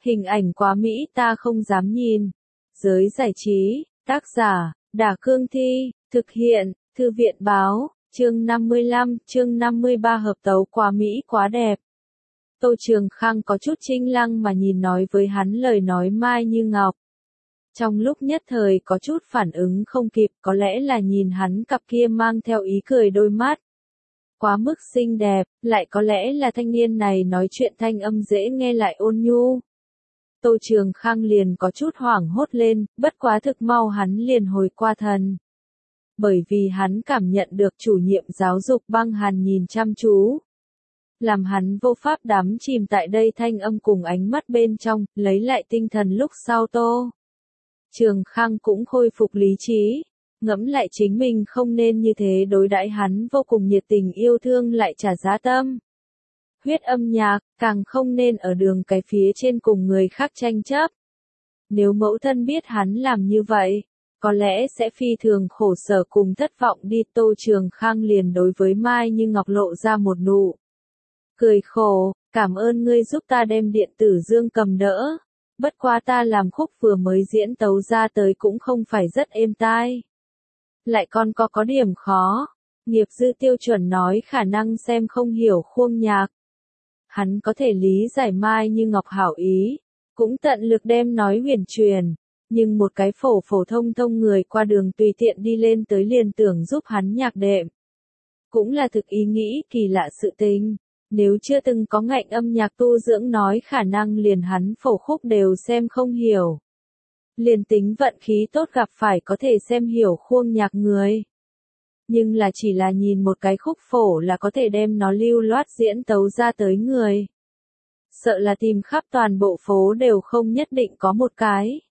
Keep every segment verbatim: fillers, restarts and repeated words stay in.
Hình ảnh quá mỹ ta không dám nhìn. Giới giải trí, tác giả, Đả Cương Thi, thực hiện, Thư viện Báo, chương năm mươi lăm, chương năm mươi ba hợp tấu quá mỹ quá đẹp. Tô Trường Khang có chút chinh lăng mà nhìn nói với hắn lời nói Mai Như Ngọc. Trong lúc nhất thời có chút phản ứng không kịp, có lẽ là nhìn hắn cặp kia mang theo ý cười đôi mắt. Quá mức xinh đẹp, lại có lẽ là thanh niên này nói chuyện thanh âm dễ nghe lại ôn nhu. Tô Trường Khang liền có chút hoảng hốt lên, bất quá thực mau hắn liền hồi qua thần. Bởi vì hắn cảm nhận được chủ nhiệm giáo dục Băng Hàn nhìn chăm chú. Làm hắn vô pháp đắm chìm tại đây thanh âm cùng ánh mắt bên trong, lấy lại tinh thần lúc sau Tô Trường Khang cũng khôi phục lý trí. Ngẫm lại chính mình không nên như thế đối đãi hắn vô cùng nhiệt tình yêu thương lại trả giá tâm. Huyết âm nhạc, càng không nên ở đường cái phía trên cùng người khác tranh chấp. Nếu mẫu thân biết hắn làm như vậy, có lẽ sẽ phi thường khổ sở cùng thất vọng đi. Tô Trường Khang liền đối với Mai Như Ngọc lộ ra một nụ cười khổ, cảm ơn ngươi giúp ta đem điện tử dương cầm đỡ. Bất quá ta làm khúc vừa mới diễn tấu ra tới cũng không phải rất êm tai. Lại còn có có điểm khó. Nghiệp dư tiêu chuẩn nói khả năng xem không hiểu khuôn nhạc. Hắn có thể lý giải Mai Như Ngọc hảo ý, cũng tận lực đem nói huyền truyền, nhưng một cái phổ phổ thông thông người qua đường tùy tiện đi lên tới liền tưởng giúp hắn nhạc đệm. Cũng là thực ý nghĩ kỳ lạ sự tình, nếu chưa từng có ngạnh âm nhạc tu dưỡng nói khả năng liền hắn phổ khúc đều xem không hiểu. Liền tính vận khí tốt gặp phải có thể xem hiểu khuôn nhạc người. Nhưng là chỉ là nhìn một cái khúc phổ là có thể đem nó lưu loát diễn tấu ra tới người. Sợ là tìm khắp toàn bộ phố đều không nhất định có một cái.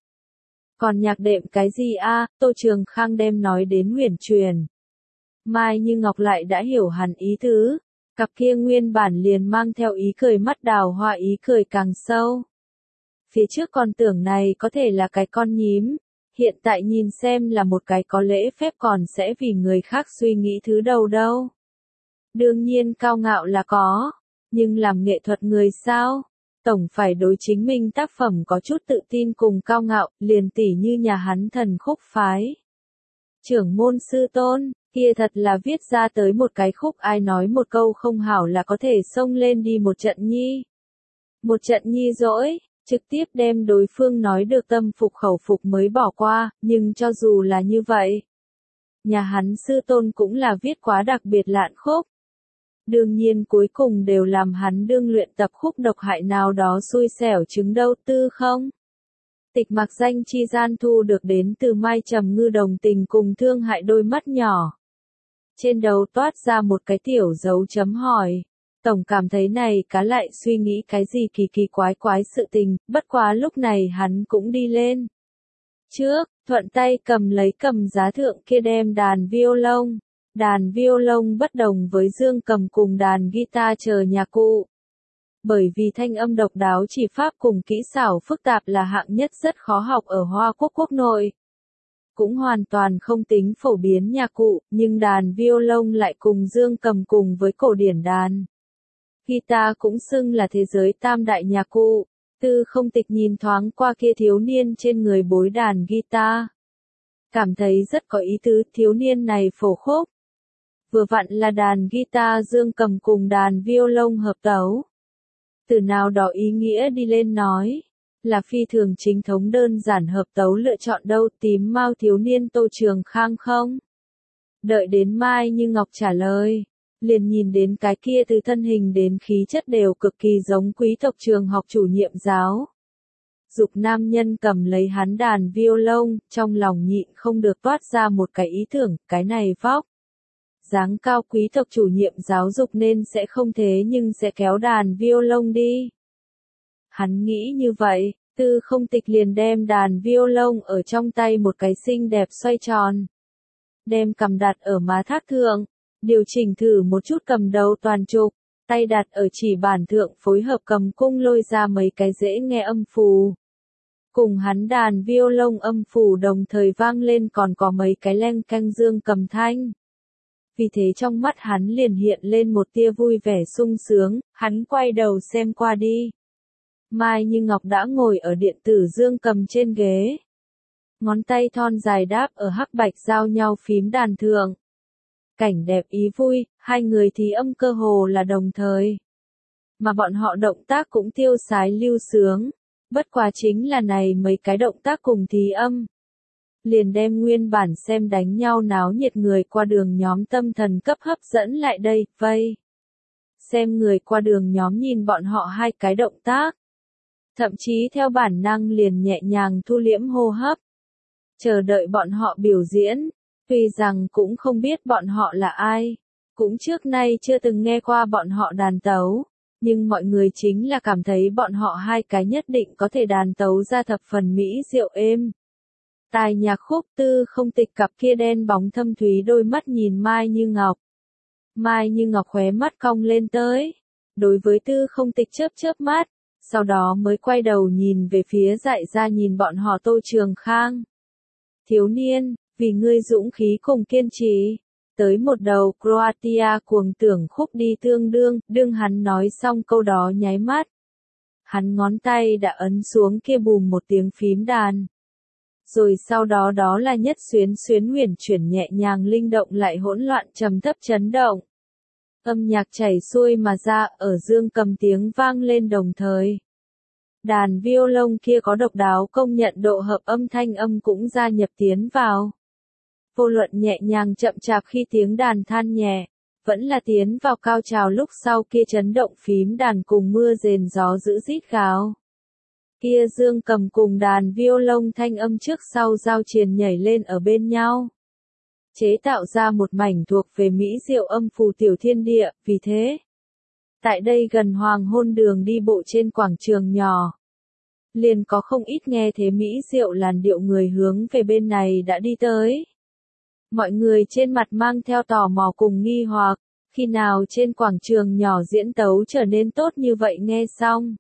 Còn nhạc đệm cái gì a? Tô Trường Khang đem nói đến huyền truyền. Mai Như Ngọc lại đã hiểu hẳn ý tứ, cặp kia nguyên bản liền mang theo ý cười mắt đào hoa ý cười càng sâu. Phía trước con tưởng này có thể là cái con nhím, hiện tại nhìn xem là một cái có lễ phép còn sẽ vì người khác suy nghĩ thứ đầu đâu. Đương nhiên cao ngạo là có, nhưng làm nghệ thuật người sao? Tổng phải đối chính mình tác phẩm có chút tự tin cùng cao ngạo, liền tỉ như nhà hắn Thần Khúc Phái. Trưởng môn sư tôn, kia thật là viết ra tới một cái khúc ai nói một câu không hảo là có thể xông lên đi một trận nhi. Một trận nhi dỗi. Trực tiếp đem đối phương nói được tâm phục khẩu phục mới bỏ qua, nhưng cho dù là như vậy, nhà hắn sư tôn cũng là viết quá đặc biệt lạn khúc. Đương nhiên cuối cùng đều làm hắn đương luyện tập khúc độc hại nào đó xui xẻo chứng đâu tư không. Tịch mặc danh chi gian thu được đến từ Mai Trầm Ngư đồng tình cùng thương hại đôi mắt nhỏ. Trên đầu toát ra một cái tiểu dấu chấm hỏi. Tổng cảm thấy này cá lại suy nghĩ cái gì kỳ kỳ quái quái sự tình, bất quá lúc này hắn cũng đi lên. Trước, thuận tay cầm lấy cầm giá thượng kia đem đàn violon. Đàn violon bất đồng với dương cầm cùng đàn guitar chờ nhạc cụ. Bởi vì thanh âm độc đáo chỉ pháp cùng kỹ xảo phức tạp là hạng nhất rất khó học ở Hoa Quốc quốc nội. Cũng hoàn toàn không tính phổ biến nhạc cụ, nhưng đàn violon lại cùng dương cầm cùng với cổ điển đàn. Guitar cũng xưng là thế giới tam đại nhạc cụ. Tư Không Tịch nhìn thoáng qua kia thiếu niên trên người bối đàn guitar. Cảm thấy rất có ý tứ, thiếu niên này phổ khúc. Vừa vặn là đàn guitar dương cầm cùng đàn violon hợp tấu. Từ nào đó ý nghĩa đi lên nói, là phi thường chính thống đơn giản hợp tấu lựa chọn đâu. Tím mao thiếu niên Tô Trường Khang không? Đợi đến Mai Như Ngọc trả lời. Liền nhìn đến cái kia từ thân hình đến khí chất đều cực kỳ giống quý tộc trường học chủ nhiệm giáo. Dục nam nhân cầm lấy hắn đàn violon, trong lòng nhịn không được toát ra một cái ý tưởng, cái này vóc. Dáng cao quý tộc chủ nhiệm giáo dục nên sẽ không thế nhưng sẽ kéo đàn violon đi. Hắn nghĩ như vậy, Tư Không Tịch liền đem đàn violon ở trong tay một cái xinh đẹp xoay tròn. Đem cầm đặt ở má thác thượng. Điều chỉnh thử một chút cầm đầu toàn trục, tay đặt ở chỉ bản thượng phối hợp cầm cung lôi ra mấy cái dễ nghe âm phù. Cùng hắn đàn violon âm phù đồng thời vang lên còn có mấy cái leng canh dương cầm thanh. Vì thế trong mắt hắn liền hiện lên một tia vui vẻ sung sướng, hắn quay đầu xem qua đi. Mai Như Ngọc đã ngồi ở điện tử dương cầm trên ghế. Ngón tay thon dài đáp ở hắc bạch giao nhau phím đàn thượng. Cảnh đẹp ý vui, hai người thì âm cơ hồ là đồng thời. Mà bọn họ động tác cũng tiêu sái lưu sướng. Bất quá chính là này mấy cái động tác cùng thì âm. Liền đem nguyên bản xem đánh nhau náo nhiệt người qua đường nhóm tâm thần cấp hấp dẫn lại đây, vây. Xem người qua đường nhóm nhìn bọn họ hai cái động tác. Thậm chí theo bản năng liền nhẹ nhàng thu liễm hô hấp. Chờ đợi bọn họ biểu diễn, tuy rằng cũng không biết bọn họ là ai. Cũng trước nay chưa từng nghe qua bọn họ đàn tấu. Nhưng mọi người chính là cảm thấy bọn họ hai cái nhất định có thể đàn tấu ra thập phần mỹ diệu êm. Tài nhạc khúc Tư Không Tịch cặp kia đen bóng thâm thúy đôi mắt nhìn Mai Như Ngọc. Mai Như Ngọc khóe mắt cong lên tới. Đối với Tư Không Tịch chớp chớp mắt, sau đó mới quay đầu nhìn về phía dại ra nhìn bọn họ Tô Trường Khang. Thiếu niên, vì ngươi dũng khí cùng kiên trì. Tới một đầu Croatia cuồng tưởng khúc đi tương đương, đương hắn nói xong câu đó nháy mắt. Hắn ngón tay đã ấn xuống kia bùm một tiếng phím đàn. Rồi sau đó đó là nhất xuyến xuyến huyền chuyển nhẹ nhàng linh động lại hỗn loạn trầm thấp chấn động. Âm nhạc chảy xuôi mà ra ở dương cầm tiếng vang lên đồng thời. Đàn violon kia có độc đáo công nhận độ hợp âm thanh âm cũng gia nhập tiến vào. Vô luận nhẹ nhàng chậm chạp khi tiếng đàn than nhẹ, vẫn là tiến vào cao trào lúc sau kia chấn động phím đàn cùng mưa rền gió giữ rít gào. Kia dương cầm cùng đàn violon thanh âm trước sau giao triền nhảy lên ở bên nhau. Chế tạo ra một mảnh thuộc về mỹ diệu âm phù tiểu thiên địa, vì thế. Tại đây gần hoàng hôn đường đi bộ trên quảng trường nhỏ. Liền có không ít nghe thế mỹ diệu làn điệu người hướng về bên này đã đi tới. Mọi người trên mặt mang theo tò mò cùng nghi hoặc, khi nào trên quảng trường nhỏ diễn tấu trở nên tốt như vậy nghe xong.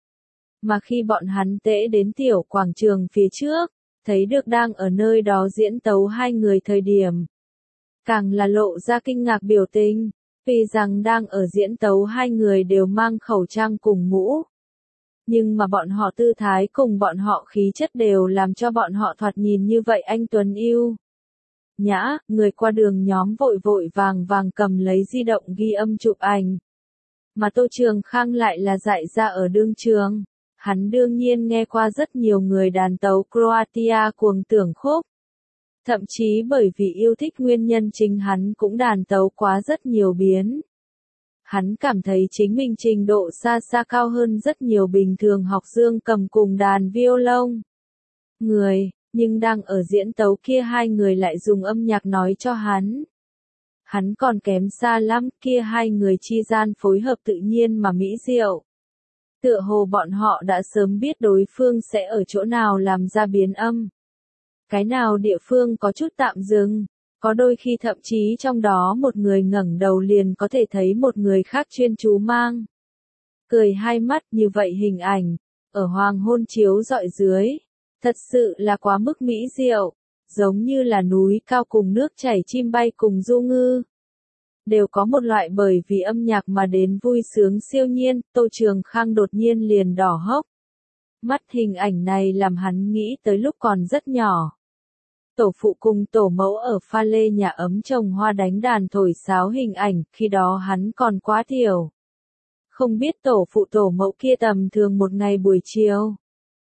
Mà khi bọn hắn tễ đến tiểu quảng trường phía trước, thấy được đang ở nơi đó diễn tấu hai người thời điểm. Càng là lộ ra kinh ngạc biểu tình, vì rằng đang ở diễn tấu hai người đều mang khẩu trang cùng mũ. Nhưng mà bọn họ tư thái cùng bọn họ khí chất đều làm cho bọn họ thoạt nhìn như vậy anh tuấn yêu. Nhã, người qua đường nhóm vội vội vàng vàng cầm lấy di động ghi âm chụp ảnh. Mà Tô Trường Khang lại là dạy ra ở đương trường. Hắn đương nhiên nghe qua rất nhiều người đàn tấu Croatia cuồng tưởng khúc. Thậm chí bởi vì yêu thích nguyên nhân chính hắn cũng đàn tấu quá rất nhiều biến. Hắn cảm thấy chính mình trình độ xa xa cao hơn rất nhiều bình thường học dương cầm cùng đàn violon. Người, nhưng đang ở diễn tấu kia hai người lại dùng âm nhạc nói cho hắn. Hắn còn kém xa lắm, kia hai người chi gian phối hợp tự nhiên mà mỹ diệu. Tựa hồ bọn họ đã sớm biết đối phương sẽ ở chỗ nào làm ra biến âm. Cái nào địa phương có chút tạm dừng, có đôi khi thậm chí trong đó một người ngẩng đầu liền có thể thấy một người khác chuyên chú mang. Cười hai mắt như vậy hình ảnh, ở hoàng hôn chiếu rọi dưới, thật sự là quá mức mỹ diệu, giống như là núi cao cùng nước chảy chim bay cùng du ngư. Đều có một loại bởi vì âm nhạc mà đến vui sướng siêu nhiên, Tô Trường Khang đột nhiên liền đỏ hốc. Mắt hình ảnh này làm hắn nghĩ tới lúc còn rất nhỏ. Tổ phụ cùng tổ mẫu ở pha lê nhà ấm trồng hoa đánh đàn thổi sáo hình ảnh, khi đó hắn còn quá tiểu. Không biết tổ phụ tổ mẫu kia tầm thường một ngày buổi chiều.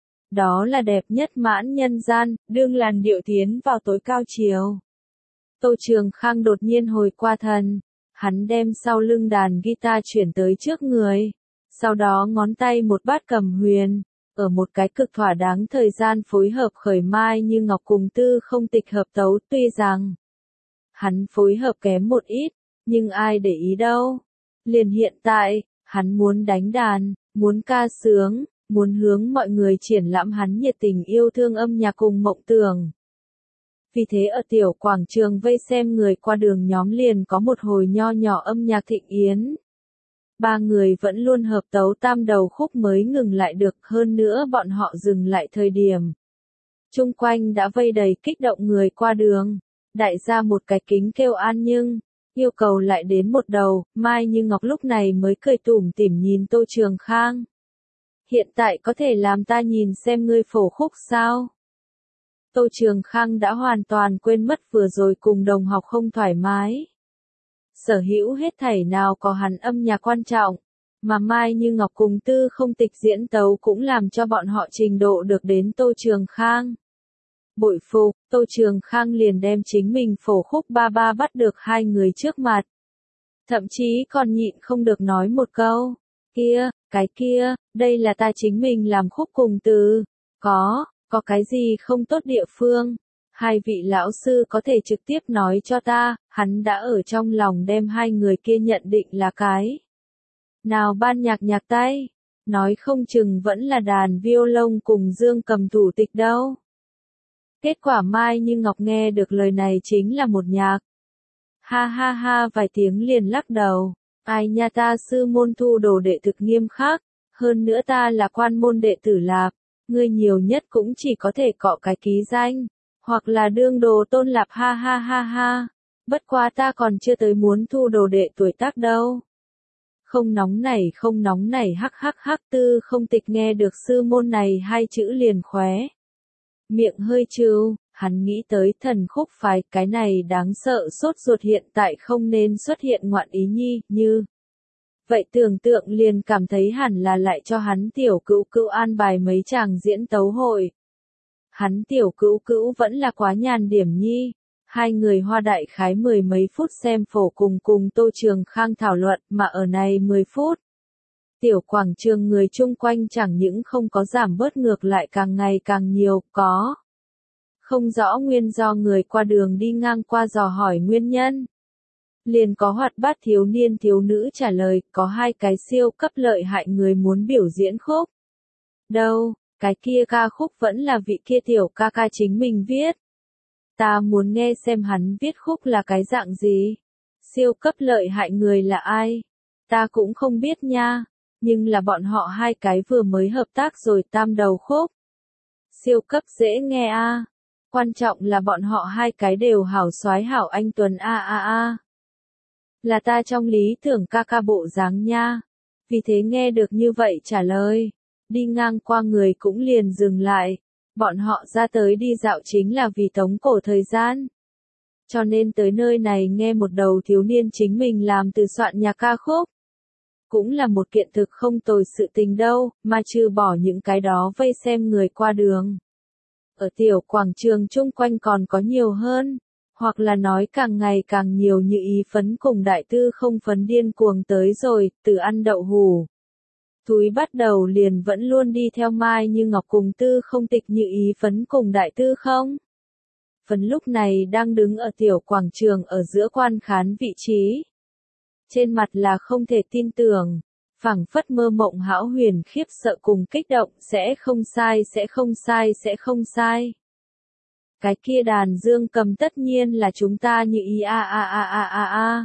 Đó là đẹp nhất mãn nhân gian, đương làn điệu tiến vào tối cao chiều. Tô Trường Khang đột nhiên hồi qua thần. Hắn đem sau lưng đàn guitar chuyển tới trước người. Sau đó ngón tay một bát cầm huyền. Ở một cái cực thỏa đáng thời gian phối hợp khởi Mai Như Ngọc cùng Tư Không Tịch hợp tấu, tuy rằng hắn phối hợp kém một ít, nhưng ai để ý đâu. Liền hiện tại, hắn muốn đánh đàn, muốn ca sướng, muốn hướng mọi người triển lãm hắn nhiệt tình yêu thương âm nhạc cùng mộng tưởng. Vì thế ở tiểu quảng trường vây xem người qua đường nhóm liền có một hồi nho nhỏ âm nhạc thịnh yến. Ba người vẫn luôn hợp tấu tam đầu khúc mới ngừng lại được, hơn nữa bọn họ dừng lại thời điểm. Chung quanh đã vây đầy kích động người qua đường. Đại gia một cái kính kêu an nhưng, yêu cầu lại đến một đầu, Mai Như Ngọc lúc này mới cười tủm tỉm nhìn Tô Trường Khang. Hiện tại có thể làm ta nhìn xem ngươi phổ khúc sao? Tô Trường Khang đã hoàn toàn quên mất vừa rồi cùng đồng học không thoải mái. Sở hữu hết thảy nào có hắn âm nhạc quan trọng, mà Mai Như Ngọc cùng Tư Không Tịch diễn tấu cũng làm cho bọn họ trình độ được đến Tô Trường Khang. Bội phục, Tô Trường Khang liền đem chính mình phổ khúc ba ba bắt được hai người trước mặt. Thậm chí còn nhịn không được nói một câu, kia, cái kia, đây là ta chính mình làm khúc cùng từ, có, có cái gì không tốt địa phương. Hai vị lão sư có thể trực tiếp nói cho ta, hắn đã ở trong lòng đem hai người kia nhận định là cái. Nào ban nhạc nhạc tay, nói không chừng vẫn là đàn violon cùng dương cầm thủ tịch đâu. Kết quả Mai Như Ngọc nghe được lời này chính là một nhạc. Ha ha ha vài tiếng liền lắc đầu, ai nha ta sư môn thu đồ đệ thực nghiêm khắc, hơn nữa ta là quan môn đệ tử Lạp, ngươi nhiều nhất cũng chỉ có thể cọ cái ký danh. Hoặc là đương đồ tôn Lạp ha ha ha ha, bất quá ta còn chưa tới muốn thu đồ đệ tuổi tác đâu. Không nóng nảy không nóng nảy hắc hắc hắc Tư Không Tịch nghe được sư môn này hai chữ liền khóe. Miệng hơi trưu, hắn nghĩ tới thần khúc phái cái này đáng sợ sốt ruột hiện tại không nên xuất hiện ngoạn ý nhi như. Vậy tưởng tượng liền cảm thấy hẳn là lại cho hắn tiểu cữu cữu an bài mấy chàng diễn tấu hội. Hắn tiểu cữu cữu vẫn là quá nhàn điểm nhi. Hai người hoa đại khái mười mấy phút xem phổ cùng cùng Tô Trường Khang thảo luận mà ở này mười phút. Tiểu quảng trường người chung quanh chẳng những không có giảm bớt ngược lại càng ngày càng nhiều, có. Không rõ nguyên do người qua đường đi ngang qua dò hỏi nguyên nhân. Liền có hoạt bát thiếu niên thiếu nữ trả lời, có hai cái siêu cấp lợi hại người muốn biểu diễn khúc. Đâu, cái kia ca khúc vẫn là vị kia tiểu ca ca chính mình viết. Ta muốn nghe xem hắn viết khúc là cái dạng gì. Siêu cấp lợi hại người là ai? Ta cũng không biết nha, nhưng là bọn họ hai cái vừa mới hợp tác rồi tam đầu khúc. Siêu cấp dễ nghe a. À. Quan trọng là bọn họ hai cái đều hảo soái hảo anh tuấn a a a. Là ta trong lý tưởng ca ca bộ dáng nha. Vì thế nghe được như vậy trả lời, đi ngang qua người cũng liền dừng lại. Bọn họ ra tới đi dạo chính là vì tống cổ thời gian. Cho nên tới nơi này nghe một đầu thiếu niên chính mình làm từ soạn nhạc ca khúc. Cũng là một kiện thực không tồi sự tình đâu, mà trừ bỏ những cái đó vây xem người qua đường. Ở tiểu quảng trường chung quanh còn có nhiều hơn, hoặc là nói càng ngày càng nhiều như ý phấn cùng đại tư không phấn điên cuồng tới rồi, từ ăn đậu hủ. Túi bắt đầu liền vẫn luôn đi theo Mai Như Ngọc cùng Tư Không Tịch như ý phấn cùng đại tư không. Phấn lúc này đang đứng ở tiểu quảng trường ở giữa quan khán vị trí. Trên mặt là không thể tin tưởng, phảng phất mơ mộng hão huyền khiếp sợ cùng kích động sẽ không sai sẽ không sai sẽ không sai. Cái kia đàn dương cầm tất nhiên là chúng ta như ý a a a a a a.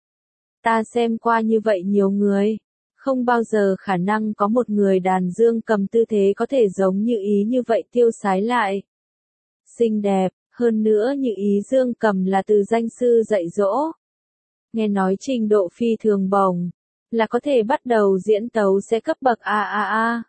Ta xem qua như vậy nhiều người. Không bao giờ khả năng có một người đàn dương cầm tư thế có thể giống như ý như vậy tiêu sái lại. Xinh đẹp, hơn nữa như ý dương cầm là từ danh sư dạy dỗ. Nghe nói trình độ phi thường bổng, là có thể bắt đầu diễn tấu sẽ cấp bậc a a a.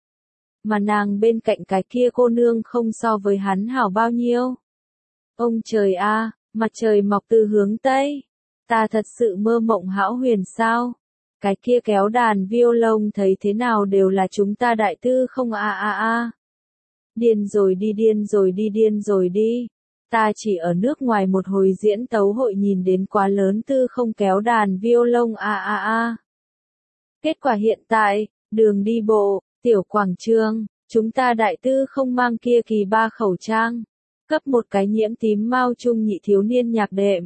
Mà nàng bên cạnh cái kia cô nương không so với hắn hảo bao nhiêu. Ông trời a, mặt trời mọc từ hướng Tây. Ta thật sự mơ mộng hão huyền sao? Cái kia kéo đàn violon thấy thế nào đều là chúng ta đại tư không a a a. Điên rồi đi điên rồi đi điên rồi đi. Ta chỉ ở nước ngoài một hồi diễn tấu hội nhìn đến quá lớn tư không kéo đàn violon a a a. Kết quả hiện tại, đường đi bộ, tiểu quảng trường, chúng ta đại tư không mang kia kỳ ba khẩu trang. Cấp một cái nhiễm tím mao trung nhị thiếu niên nhạc đệm.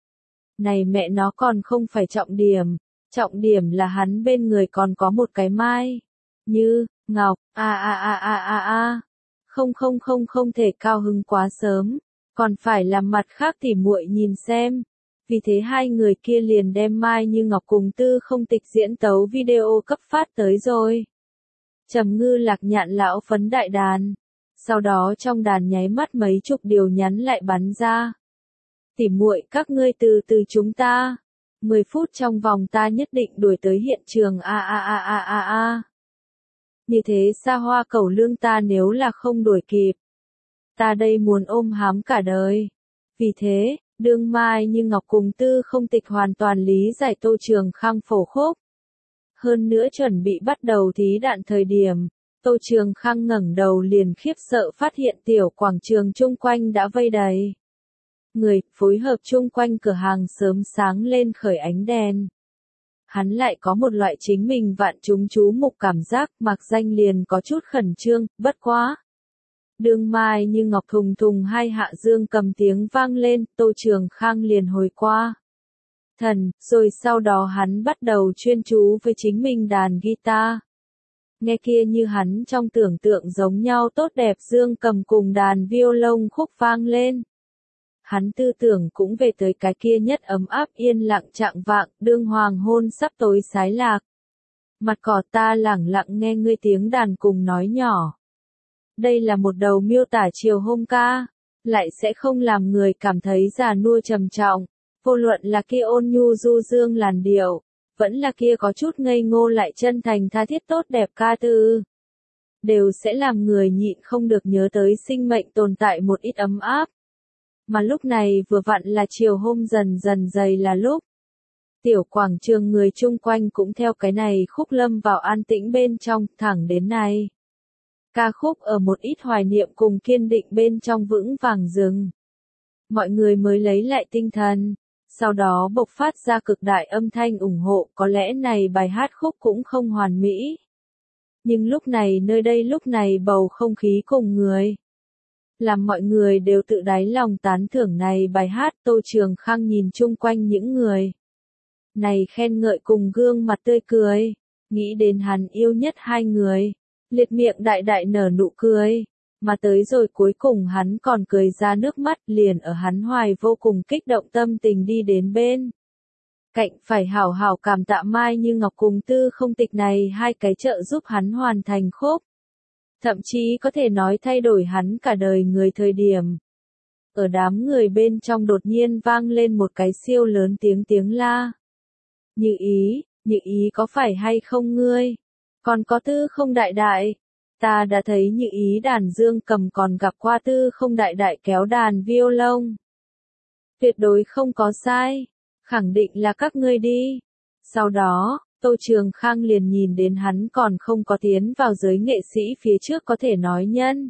Này mẹ nó còn không phải trọng điểm. Trọng điểm là hắn bên người còn có một cái Mai. Như, Ngọc, a a a a a a. Không không không không thể cao hứng quá sớm. Còn phải làm mặt khác tỉ muội nhìn xem. Vì thế hai người kia liền đem Mai Như Ngọc cùng Tư Không Tịch diễn tấu video cấp phát tới rồi. Trầm Ngư Lạc nhạn lão phấn đại đàn. Sau đó trong đàn nháy mắt mấy chục điều nhắn lại bắn ra. Tỉ muội các ngươi từ từ chúng ta. mười phút trong vòng ta nhất định đuổi tới hiện trường a a a a a a. Như thế xa hoa cẩu lương ta nếu là không đuổi kịp. Ta đây muốn ôm hám cả đời. Vì thế, đương Mai Như Ngọc cùng Tư Không Tịch hoàn toàn lý giải Tô Trường Khang phổ khúc. Hơn nữa chuẩn bị bắt đầu thí đạn thời điểm, Tô Trường Khang ngẩng đầu liền khiếp sợ phát hiện tiểu quảng trường chung quanh đã vây đầy. Người, phối hợp chung quanh cửa hàng sớm sáng lên khởi ánh đèn. Hắn lại có một loại chính mình vạn chúng chú mục cảm giác, mặc danh liền có chút khẩn trương, bất quá. Đương Mai Như Ngọc thùng thùng hai hạ dương cầm tiếng vang lên, Tô Trường Khang liền hồi qua. Thần, rồi sau đó hắn bắt đầu chuyên chú với chính mình đàn guitar. Nghe kia như hắn trong tưởng tượng giống nhau tốt đẹp dương cầm cùng đàn violon khúc vang lên. Hắn tư tưởng cũng về tới cái kia nhất ấm áp yên lặng trạng vạng, đương hoàng hôn sắp tối sái lạc. Mặt cỏ ta lẳng lặng nghe ngươi tiếng đàn cùng nói nhỏ. Đây là một đầu miêu tả chiều hôm ca, lại sẽ không làm người cảm thấy già nua trầm trọng, vô luận là kia ôn nhu du dương làn điệu, vẫn là kia có chút ngây ngô lại chân thành tha thiết tốt đẹp ca từ, đều sẽ làm người nhịn không được nhớ tới sinh mệnh tồn tại một ít ấm áp. Mà lúc này vừa vặn là chiều hôm dần dần dày là lúc. Tiểu quảng trường người chung quanh cũng theo cái này khúc lâm vào an tĩnh bên trong, thẳng đến nay. Ca khúc ở một ít hoài niệm cùng kiên định bên trong vững vàng dừng. Mọi người mới lấy lại tinh thần, sau đó bộc phát ra cực đại âm thanh ủng hộ, có lẽ này bài hát khúc cũng không hoàn mỹ. Nhưng lúc này nơi đây lúc này bầu không khí cùng người. Làm mọi người đều tự đáy lòng tán thưởng này bài hát. Tô Trường Khang nhìn chung quanh những người này khen ngợi cùng gương mặt tươi cười, nghĩ đến hắn yêu nhất hai người, liệt miệng đại đại nở nụ cười, mà tới rồi cuối cùng hắn còn cười ra nước mắt, liền ở hắn hoài vô cùng kích động tâm tình đi đến bên cạnh phải hảo hảo cảm tạ Mai Như Ngọc cùng Tư Không Tịch này hai cái trợ giúp hắn hoàn thành khúc. Thậm chí có thể nói thay đổi hắn cả đời người thời điểm. Ở đám người bên trong đột nhiên vang lên một cái siêu lớn tiếng tiếng la. Như Ý, Như Ý có phải hay không ngươi? Còn có Tư Không đại đại. Ta đã thấy Như Ý đàn dương cầm, còn gặp qua Tư Không đại đại kéo đàn violon. Tuyệt đối không có sai. Khẳng định là các ngươi đi. Sau đó, Tô Trường Khang liền nhìn đến hắn còn không có tiến vào giới nghệ sĩ phía trước có thể nói nhân.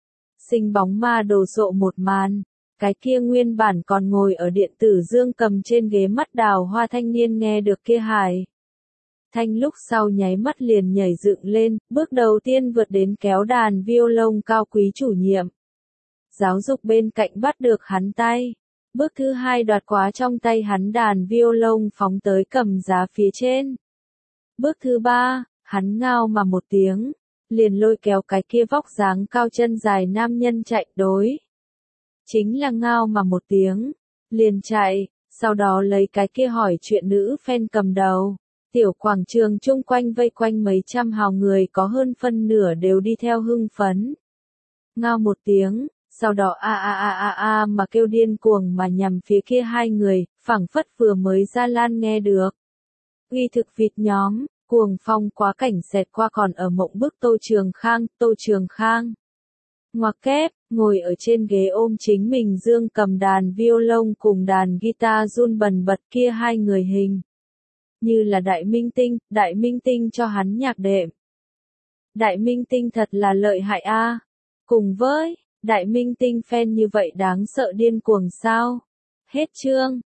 Sinh bóng ma đồ sộ một màn, cái kia nguyên bản còn ngồi ở điện tử dương cầm trên ghế mắt đào hoa thanh niên nghe được kia hài. Thanh lúc sau nháy mắt liền nhảy dựng lên, bước đầu tiên vượt đến kéo đàn violon cao quý chủ nhiệm. Giáo dục bên cạnh bắt được hắn tay. Bước thứ hai đoạt quá trong tay hắn đàn violon phóng tới cầm giá phía trên. Bước thứ ba, hắn ngao mà một tiếng, liền lôi kéo cái kia vóc dáng cao chân dài nam nhân chạy đối. Chính là ngao mà một tiếng, liền chạy, sau đó lấy cái kia hỏi chuyện nữ fan cầm đầu. Tiểu quảng trường chung quanh vây quanh mấy trăm hào người có hơn phân nửa đều đi theo hưng phấn. Ngao một tiếng, sau đó a a a a a mà kêu điên cuồng mà nhằm phía kia hai người, phảng phất vừa mới ra lan nghe được. Uy thực vịt nhóm, cuồng phong quá cảnh xẹt qua còn ở mộng bức Tô Trường Khang, Tô Trường Khang. Ngoặc kép, ngồi ở trên ghế ôm chính mình dương cầm đàn violon cùng đàn guitar run bần bật kia hai người hình. Như là đại minh tinh, đại minh tinh cho hắn nhạc đệm. Đại minh tinh thật là lợi hại a. Cùng với, đại minh tinh fan như vậy đáng sợ điên cuồng sao? Hết chương.